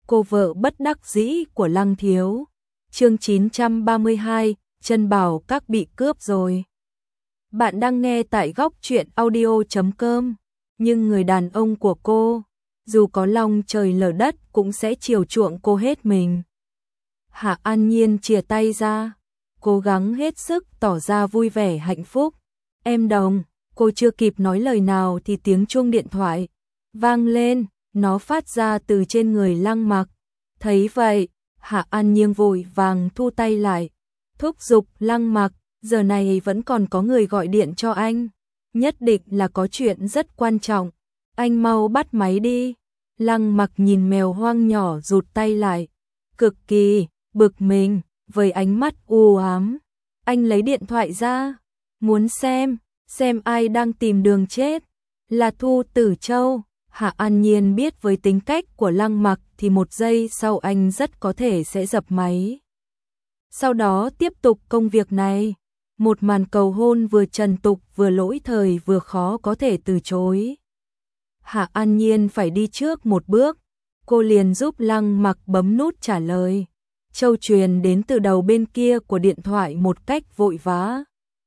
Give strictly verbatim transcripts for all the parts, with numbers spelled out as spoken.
cô vợ bất đắc dĩ của Lăng thiếu. Chương chín trăm ba mươi hai, Trân Bảo Các bị cướp rồi. Bạn đang nghe tại góc truyện audio chấm com, nhưng người đàn ông của cô, dù có long trời lở đất cũng sẽ chiều chuộng cô hết mình. Hạ An Nhiên chìa tay ra, cố gắng hết sức tỏ ra vui vẻ hạnh phúc. Em Đồng, cô chưa kịp nói lời nào thì tiếng chuông điện thoại vang lên, nó phát ra từ trên người Lăng Mặc. Thấy vậy, Hạ An Nhiên vội vàng thu tay lại, thúc giục Lăng Mặc, giờ này vẫn còn có người gọi điện cho anh, nhất định là có chuyện rất quan trọng, anh mau bắt máy đi. Lăng Mặc nhìn mèo hoang nhỏ rụt tay lại, cực kỳ bực mình, với ánh mắt u ám. Anh lấy điện thoại ra, muốn xem, xem ai đang tìm đường chết, là Thu Tử Châu. Hạ An Nhiên biết với tính cách của Lăng Mặc thì một giây sau anh rất có thể sẽ dập máy. Sau đó tiếp tục công việc này, một màn cầu hôn vừa trần tục vừa lỗi thời vừa khó có thể từ chối. Hạ An Nhiên phải đi trước một bước, cô liền giúp Lăng Mặc bấm nút trả lời. Châu truyền đến từ đầu bên kia của điện thoại một cách vội vã.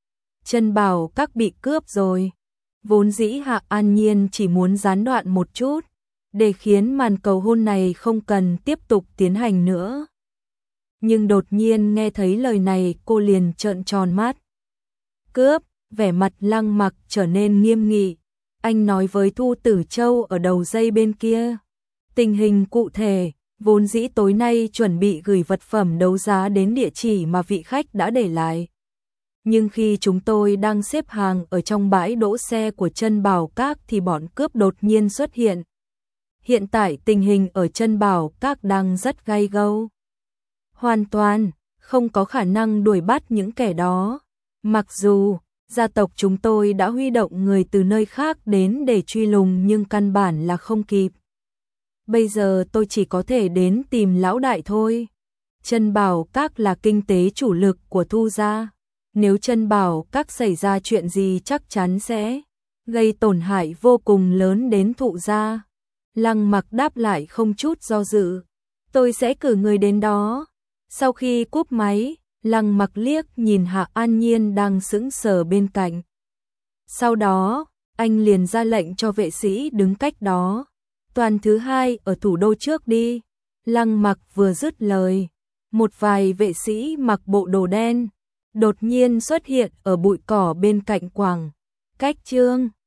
Trân Bảo Các bị cướp rồi. Vốn dĩ Hạ An Nhiên chỉ muốn gián đoạn một chút, để khiến màn cầu hôn này không cần tiếp tục tiến hành nữa. Nhưng đột nhiên nghe thấy lời này cô liền trợn tròn mắt. Cướp, vẻ mặt Lăng Mặc trở nên nghiêm nghị. Anh nói với Thu Tử Châu ở đầu dây bên kia. Tình hình cụ thể, vốn dĩ tối nay chuẩn bị gửi vật phẩm đấu giá đến địa chỉ mà vị khách đã để lại. Nhưng khi chúng tôi đang xếp hàng ở trong bãi đỗ xe của Trân Bảo Các thì bọn cướp đột nhiên xuất hiện. Hiện tại tình hình ở Trân Bảo Các đang rất gay gâu. Hoàn toàn không có khả năng đuổi bắt những kẻ đó. Mặc dù gia tộc chúng tôi đã huy động người từ nơi khác đến để truy lùng nhưng căn bản là không kịp. Bây giờ tôi chỉ có thể đến tìm lão đại thôi. Trân Bảo Các là kinh tế chủ lực của Thu gia. Nếu Trân Bảo Các xảy ra chuyện gì chắc chắn sẽ gây tổn hại vô cùng lớn đến Thụ gia. Lăng Mặc đáp lại không chút do dự. Tôi sẽ cử người đến đó. Sau khi cúp máy, Lăng Mặc liếc nhìn Hạ An Nhiên đang sững sờ bên cạnh. Sau đó, anh liền ra lệnh cho vệ sĩ đứng cách đó. Toàn thứ hai ở thủ đô trước đi. Lăng Mặc vừa dứt lời, một vài vệ sĩ mặc bộ đồ đen đột nhiên xuất hiện ở bụi cỏ bên cạnh quảng cách Trương.